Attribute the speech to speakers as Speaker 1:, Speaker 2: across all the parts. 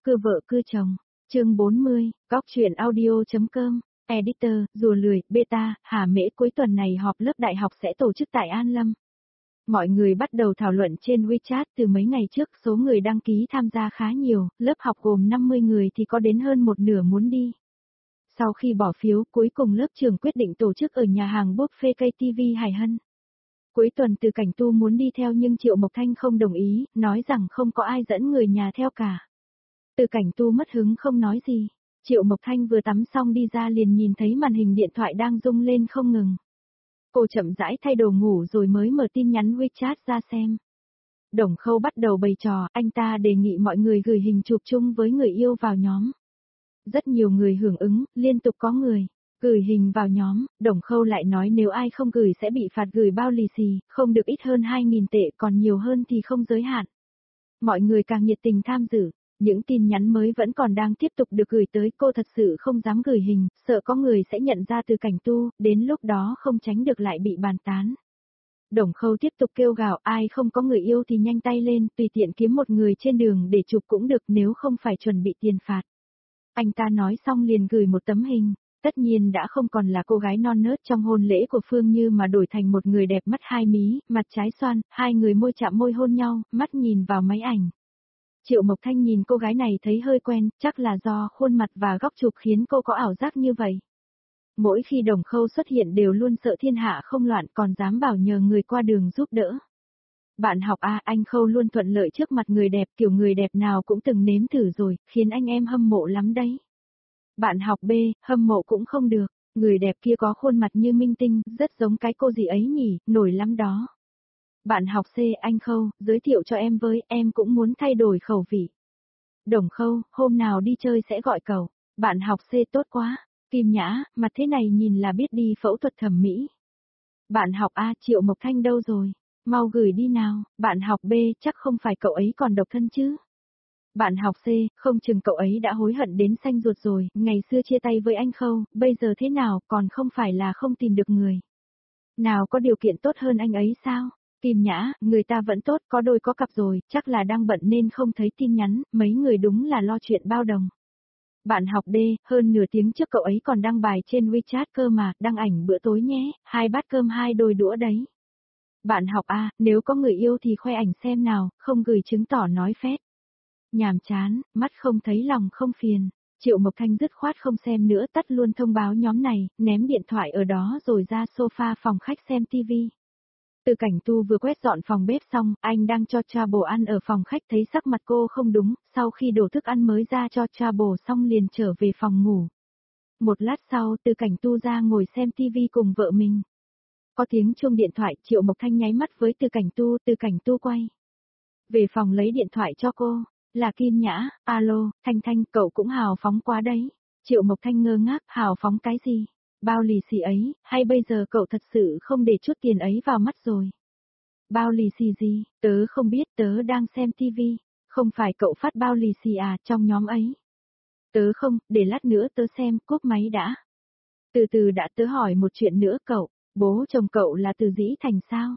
Speaker 1: cưa vợ cưa chồng. Chương 40, góc truyện audio.com. Editor, rùa lười, beta, Hà Mễ cuối tuần này họp lớp đại học sẽ tổ chức tại An Lâm. Mọi người bắt đầu thảo luận trên WeChat từ mấy ngày trước, số người đăng ký tham gia khá nhiều, lớp học gồm 50 người thì có đến hơn một nửa muốn đi. Sau khi bỏ phiếu, cuối cùng lớp trưởng quyết định tổ chức ở nhà hàng buffet KTV Hải Hân. Cuối tuần Từ Cảnh Tu muốn đi theo nhưng Triệu Mộc Thanh không đồng ý, nói rằng không có ai dẫn người nhà theo cả. Từ Cảnh Tu mất hứng không nói gì. Triệu Mộc Thanh vừa tắm xong đi ra liền nhìn thấy màn hình điện thoại đang rung lên không ngừng. Cô chậm rãi thay đồ ngủ rồi mới mở tin nhắn WeChat ra xem. Đồng Khâu bắt đầu bày trò, anh ta đề nghị mọi người gửi hình chụp chung với người yêu vào nhóm. Rất nhiều người hưởng ứng, liên tục có người gửi hình vào nhóm. Đồng Khâu lại nói nếu ai không gửi sẽ bị phạt gửi bao lì xì, không được ít hơn 2.000 tệ, còn nhiều hơn thì không giới hạn. Mọi người càng nhiệt tình tham dự. Những tin nhắn mới vẫn còn đang tiếp tục được gửi tới, cô thật sự không dám gửi hình, sợ có người sẽ nhận ra Từ Cảnh Tu, đến lúc đó không tránh được lại bị bàn tán. Đồng Khâu tiếp tục kêu gào, ai không có người yêu thì nhanh tay lên, tùy tiện kiếm một người trên đường để chụp cũng được, nếu không phải chuẩn bị tiền phạt. Anh ta nói xong liền gửi một tấm hình, tất nhiên đã không còn là cô gái non nớt trong hôn lễ của Phương Như mà đổi thành một người đẹp mắt hai mí, mặt trái xoan, hai người môi chạm môi hôn nhau, mắt nhìn vào máy ảnh. Triệu Mộc Thanh nhìn cô gái này thấy hơi quen, chắc là do khuôn mặt và góc chụp khiến cô có ảo giác như vậy. Mỗi khi Đồng Khâu xuất hiện đều luôn sợ thiên hạ không loạn, còn dám bảo nhờ người qua đường giúp đỡ. Bạn học A, anh Khâu luôn thuận lợi trước mặt người đẹp, kiểu người đẹp nào cũng từng nếm thử rồi, khiến anh em hâm mộ lắm đấy. Bạn học B, hâm mộ cũng không được, người đẹp kia có khuôn mặt như minh tinh, rất giống cái cô gì ấy nhỉ, nổi lắm đó. Bạn học C, anh Khâu, giới thiệu cho em với, em cũng muốn thay đổi khẩu vị. Đồng Khâu, hôm nào đi chơi sẽ gọi cậu. Bạn học C, tốt quá. Kim Nhã, mặt thế này nhìn là biết đi phẫu thuật thẩm mỹ. Bạn học A, Triệu Mộc Thanh đâu rồi? Mau gửi đi nào. Bạn học B, chắc không phải cậu ấy còn độc thân chứ? Bạn học C, không chừng cậu ấy đã hối hận đến xanh ruột rồi, ngày xưa chia tay với anh Khâu, bây giờ thế nào, còn không phải là không tìm được người. Nào có điều kiện tốt hơn anh ấy sao? Kim Nhã, người ta vẫn tốt, có đôi có cặp rồi, chắc là đang bận nên không thấy tin nhắn, mấy người đúng là lo chuyện bao đồng. Bạn học D, hơn nửa tiếng trước cậu ấy còn đăng bài trên WeChat cơ mà, đăng ảnh bữa tối nhé, 2 bát cơm 2 đôi đũa đấy. Bạn học A, nếu có người yêu thì khoe ảnh xem nào, không gửi chứng tỏ nói phét. Nhàm chán, mắt không thấy lòng không phiền. Triệu Mộc Thanh dứt khoát không xem nữa, tắt luôn thông báo nhóm này, ném điện thoại ở đó rồi ra sofa phòng khách xem tivi. Từ Cảnh Tu vừa quét dọn phòng bếp xong, anh đang cho Trouble ăn ở phòng khách, thấy sắc mặt cô không đúng, sau khi đổ thức ăn mới ra cho Trouble xong liền trở về phòng ngủ. Một lát sau, Từ Cảnh Tu ra ngồi xem tivi cùng vợ mình. Có tiếng chuông điện thoại, Triệu Mộc Thanh nháy mắt với Từ Cảnh Tu quay về phòng lấy điện thoại cho cô, là Kim Nhã. Alo, Thanh Thanh, cậu cũng hào phóng quá đấy. Triệu Mộc Thanh ngơ ngác, hào phóng cái gì? Bao lì xì ấy, hay bây giờ cậu thật sự không để chút tiền ấy vào mắt rồi? Bao lì xì gì, tớ không biết, tớ đang xem tivi, không phải cậu phát bao lì xì à trong nhóm ấy? Tớ không, để lát nữa tớ xem, cúp máy đã. Từ từ đã, tớ hỏi một chuyện nữa cậu, bố chồng cậu là từ Dĩ Thành sao?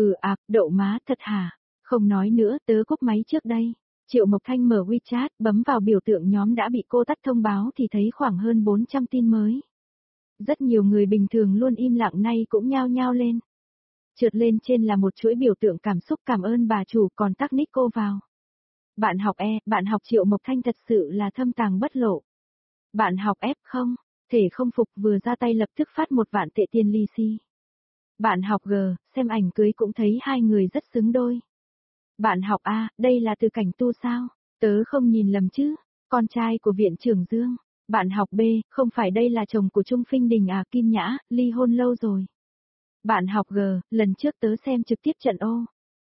Speaker 1: Đậu má thật hả? Không nói nữa, tớ cúp máy trước đây. Triệu Mộc Thanh mở WeChat, bấm vào biểu tượng nhóm đã bị cô tắt thông báo thì thấy khoảng hơn 400 tin mới. Rất nhiều người bình thường luôn im lặng nay cũng nhao nhao lên. Trượt lên trên là một chuỗi biểu tượng cảm xúc cảm ơn bà chủ, còn tắc nick cô vào. Bạn học E, bạn học Triệu Mộc Thanh thật sự là thâm tàng bất lộ. Bạn học F không, thể không phục vừa ra tay lập tức phát 1 vạn tệ tiền lì xì. Bạn học G, xem ảnh cưới cũng thấy hai người rất xứng đôi. Bạn học A, đây là Từ Cảnh Tu sao? Tớ không nhìn lầm chứ, con trai của viện trưởng Dương. Bạn học B, không phải đây là chồng của Trung Phinh Đình à? Kim Nhã, ly hôn lâu rồi. Bạn học G, lần trước tớ xem trực tiếp trận ô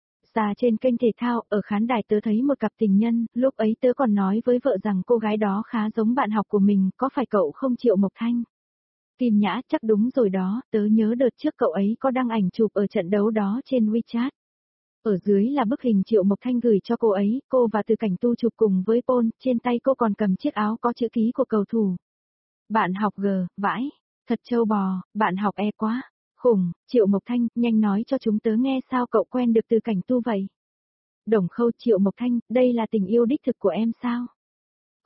Speaker 1: ra trên kênh thể thao, ở khán đài tớ thấy một cặp tình nhân, lúc ấy tớ còn nói với vợ rằng cô gái đó khá giống bạn học của mình, có phải cậu không Triệu Mộc Thanh? Kim Nhã, chắc đúng rồi đó, tớ nhớ đợt trước cậu ấy có đăng ảnh chụp ở trận đấu đó trên WeChat. Ở dưới là bức hình Triệu Mộc Thanh gửi cho cô ấy, cô và Từ Cảnh Tu chụp cùng với Paul, trên tay cô còn cầm chiếc áo có chữ ký của cầu thủ. Bạn học G, vãi, thật trâu bò, bạn học E quá, khủng, Triệu Mộc Thanh, nhanh nói cho chúng tớ nghe sao cậu quen được Từ Cảnh Tu vậy? Đồng Khâu, Triệu Mộc Thanh, đây là tình yêu đích thực của em sao?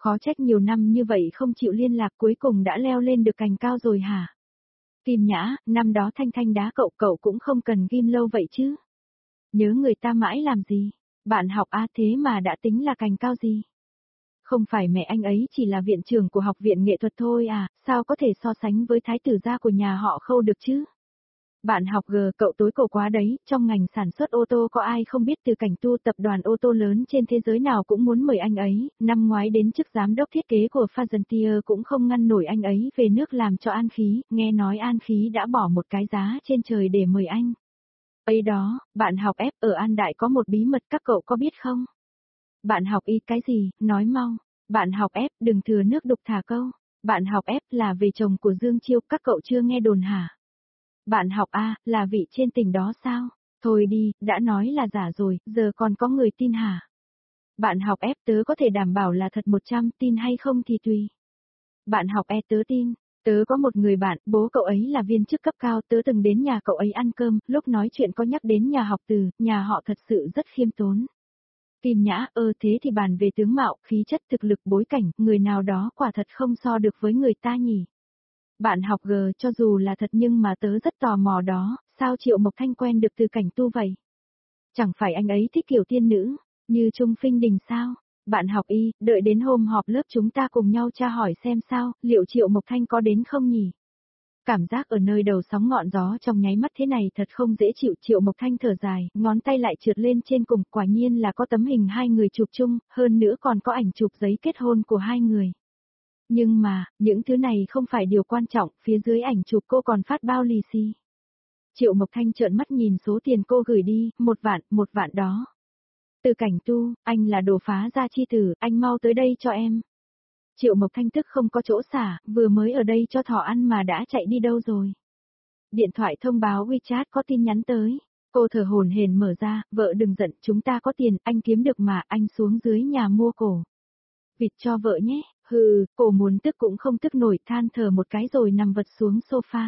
Speaker 1: Khó trách nhiều năm như vậy không chịu liên lạc cuối cùng đã leo lên được cành cao rồi hả? Kim Nhã, năm đó Thanh Thanh đá cậu cũng không cần ghim lâu vậy chứ. Nhớ người ta mãi làm gì? Bạn học thế mà đã tính là cành cao gì? Không phải mẹ anh ấy chỉ là viện trưởng của học viện nghệ thuật thôi à, sao có thể so sánh với thái tử gia của nhà họ Khâu được chứ? Bạn học cậu tối cổ quá đấy, trong ngành sản xuất ô tô có ai không biết Từ Cảnh Tu, tập đoàn ô tô lớn trên thế giới nào cũng muốn mời anh ấy, năm ngoái đến chức giám đốc thiết kế của Fazentier cũng không ngăn nổi anh ấy về nước làm cho An Khí, nghe nói An Khí đã bỏ một cái giá trên trời để mời anh. Ấy đó, bạn học F ở An Đại có một bí mật các cậu có biết không? Bạn học Y cái gì, nói mau. Bạn học F đừng thừa nước đục thả câu. Bạn học F là về chồng của Dương Chiêu, các cậu chưa nghe đồn hả? Bạn học A là vị trên tỉnh đó sao? Thôi đi, đã nói là giả rồi, giờ còn có người tin hả? Bạn học F tớ có thể đảm bảo là thật 100, tin hay không thì tùy. Bạn học E tớ tin. Tớ có một người bạn, bố cậu ấy là viên chức cấp cao, tớ từng đến nhà cậu ấy ăn cơm, lúc nói chuyện có nhắc đến nhà học Từ, nhà họ thật sự rất khiêm tốn. Kim Nhã, thế thì bàn về tướng mạo, khí chất, thực lực, bối cảnh, người nào đó quả thật không so được với người ta nhỉ. Bạn học G cho dù là thật nhưng mà tớ rất tò mò đó, sao Triệu Mộc Thanh quen được Từ Cảnh Tu vậy? Chẳng phải anh ấy thích kiểu tiên nữ, như Trung Phinh Đình sao? Bạn học Y, đợi đến hôm họp lớp chúng ta cùng nhau tra hỏi xem sao, liệu Triệu Mộc Thanh có đến không nhỉ? Cảm giác ở nơi đầu sóng ngọn gió trong nháy mắt thế này thật không dễ chịu. Triệu Mộc Thanh thở dài, ngón tay lại trượt lên trên cùng, quả nhiên là có tấm hình hai người chụp chung, hơn nữa còn có ảnh chụp giấy kết hôn của hai người. Nhưng mà, những thứ này không phải điều quan trọng, phía dưới ảnh chụp cô còn phát bao lì xì. Triệu Mộc Thanh trợn mắt nhìn số tiền cô gửi đi, 1 vạn đó. Từ Cảnh Tu, anh là đồ phá gia chi tử, anh mau tới đây cho em. Triệu Mộc Thanh tức không có chỗ xả, vừa mới ở đây cho thỏ ăn mà đã chạy đi đâu rồi. Điện thoại thông báo WeChat có tin nhắn tới. Cô thở hổn hển mở ra, vợ đừng giận, chúng ta có tiền, anh kiếm được mà, anh xuống dưới nhà mua cổ vịt cho vợ nhé. Hừ, cô muốn tức cũng không tức nổi, than thở một cái rồi nằm vật xuống sofa.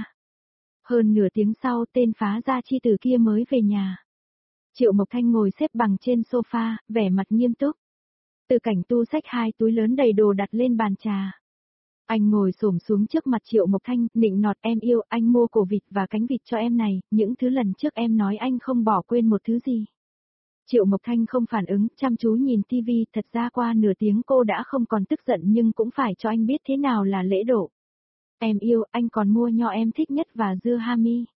Speaker 1: Hơn nửa tiếng sau tên phá gia chi tử kia mới về nhà. Triệu Mộc Thanh ngồi xếp bằng trên sofa, vẻ mặt nghiêm túc. Từ Cảnh Tu xách 2 túi lớn đầy đồ đặt lên bàn trà. Anh ngồi xổm xuống trước mặt Triệu Mộc Thanh, nịnh nọt, em yêu, anh mua cổ vịt và cánh vịt cho em này, những thứ lần trước em nói anh không bỏ quên một thứ gì. Triệu Mộc Thanh không phản ứng, chăm chú nhìn tivi, thật ra qua nửa tiếng cô đã không còn tức giận nhưng cũng phải cho anh biết thế nào là lễ độ. Em yêu, anh còn mua nho em thích nhất và dưa hami.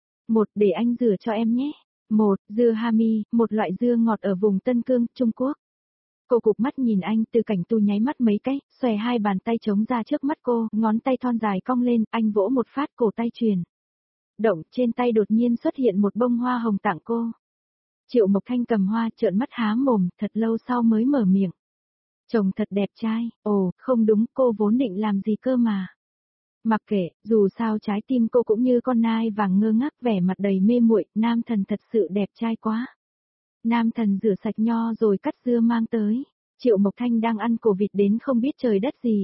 Speaker 1: Để anh rửa cho em nhé. Dưa hami, một loại dưa ngọt ở vùng Tân Cương, Trung Quốc. Cô cụp mắt nhìn anh, Từ Cảnh Tu nháy mắt mấy cái, xòe hai bàn tay trống ra trước mắt cô, ngón tay thon dài cong lên, anh vỗ một phát cổ tay truyền. Động, trên tay đột nhiên xuất hiện một bông hoa hồng tặng cô. Triệu Mộc Thanh cầm hoa, trợn mắt há mồm, thật lâu sau mới mở miệng. Chồng thật đẹp trai, không đúng, cô vốn định làm gì cơ mà. Mặc kệ, dù sao trái tim cô cũng như con nai vàng ngơ ngác, vẻ mặt đầy mê muội, nam thần thật sự đẹp trai quá. Nam thần rửa sạch nho rồi cắt dưa mang tới. Triệu Mộc Thanh đang ăn cổ vịt đến không biết trời đất gì,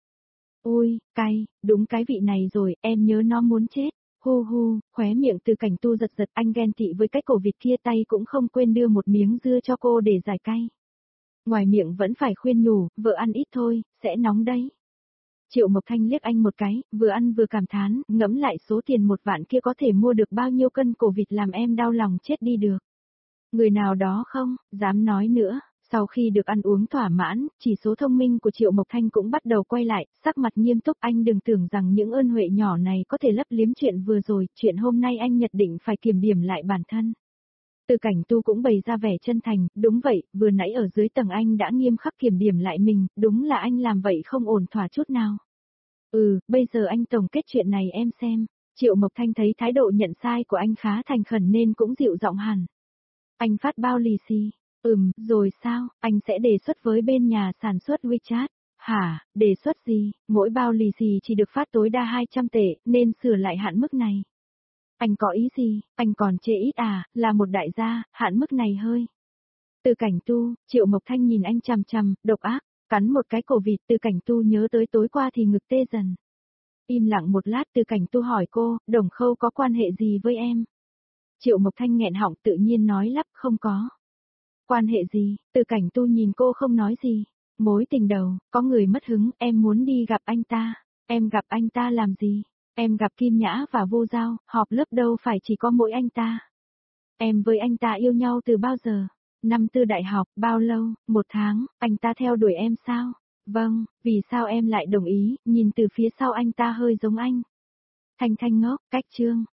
Speaker 1: Ôi, cay, đúng cái vị này rồi, em nhớ nó muốn chết. Hu hu, khóe miệng Từ Cảnh Tu giật giật, anh ghen tị với cái cổ vịt kia, tay cũng không quên đưa một miếng dưa cho cô để giải cay. Ngoài miệng vẫn phải khuyên nhủ, vợ ăn ít thôi, sẽ nóng đấy. Triệu Mộc Thanh liếc anh một cái, vừa ăn vừa cảm thán, ngẫm lại số tiền 1 vạn kia có thể mua được bao nhiêu cân cổ vịt, làm em đau lòng chết đi được. Người nào đó không, dám nói nữa. Sau khi được ăn uống thỏa mãn, chỉ số thông minh của Triệu Mộc Thanh cũng bắt đầu quay lại, sắc mặt nghiêm túc, anh đừng tưởng rằng những ơn huệ nhỏ này có thể lấp liếm chuyện vừa rồi, chuyện hôm nay anh nhất định phải kiểm điểm lại bản thân. Từ Cảnh Tu cũng bày ra vẻ chân thành, đúng vậy, vừa nãy ở dưới tầng anh đã nghiêm khắc kiểm điểm lại mình, đúng là anh làm vậy không ổn thỏa chút nào. Bây giờ anh tổng kết chuyện này em xem. Triệu Mộc Thanh thấy thái độ nhận sai của anh khá thành khẩn nên cũng dịu giọng hẳn. Anh phát bao lì xì. Rồi sao, anh sẽ đề xuất với bên nhà sản xuất WeChat. Hả, đề xuất gì, mỗi bao lì xì chỉ được phát tối đa 200 tệ, nên sửa lại hạn mức này. Anh có ý gì, anh còn chê ít à, là một đại gia, hạn mức này hơi. Từ Cảnh Tu, Triệu Mộc Thanh nhìn anh chằm chằm, độc ác, cắn một cái cổ vịt. Từ Cảnh Tu nhớ tới tối qua thì ngực tê dần. Im lặng một lát, Từ Cảnh Tu hỏi cô, Đồng Khâu có quan hệ gì với em? Triệu Mộc Thanh nghẹn họng tự nhiên nói lắp, không có. Quan hệ gì? Từ Cảnh Tu nhìn cô không nói gì. Mối tình đầu, có người mất hứng, em muốn đi gặp anh ta. Em gặp anh ta làm gì? Em gặp Kim Nhã và Vô Giao, họp lớp đâu phải chỉ có mỗi anh ta. Em với anh ta yêu nhau từ bao giờ? Năm tư đại học, bao lâu? 1 tháng, anh ta theo đuổi em sao? Vâng, vì sao em lại đồng ý, nhìn từ phía sau anh ta hơi giống anh. Thanh Thanh ngốc, cách chương.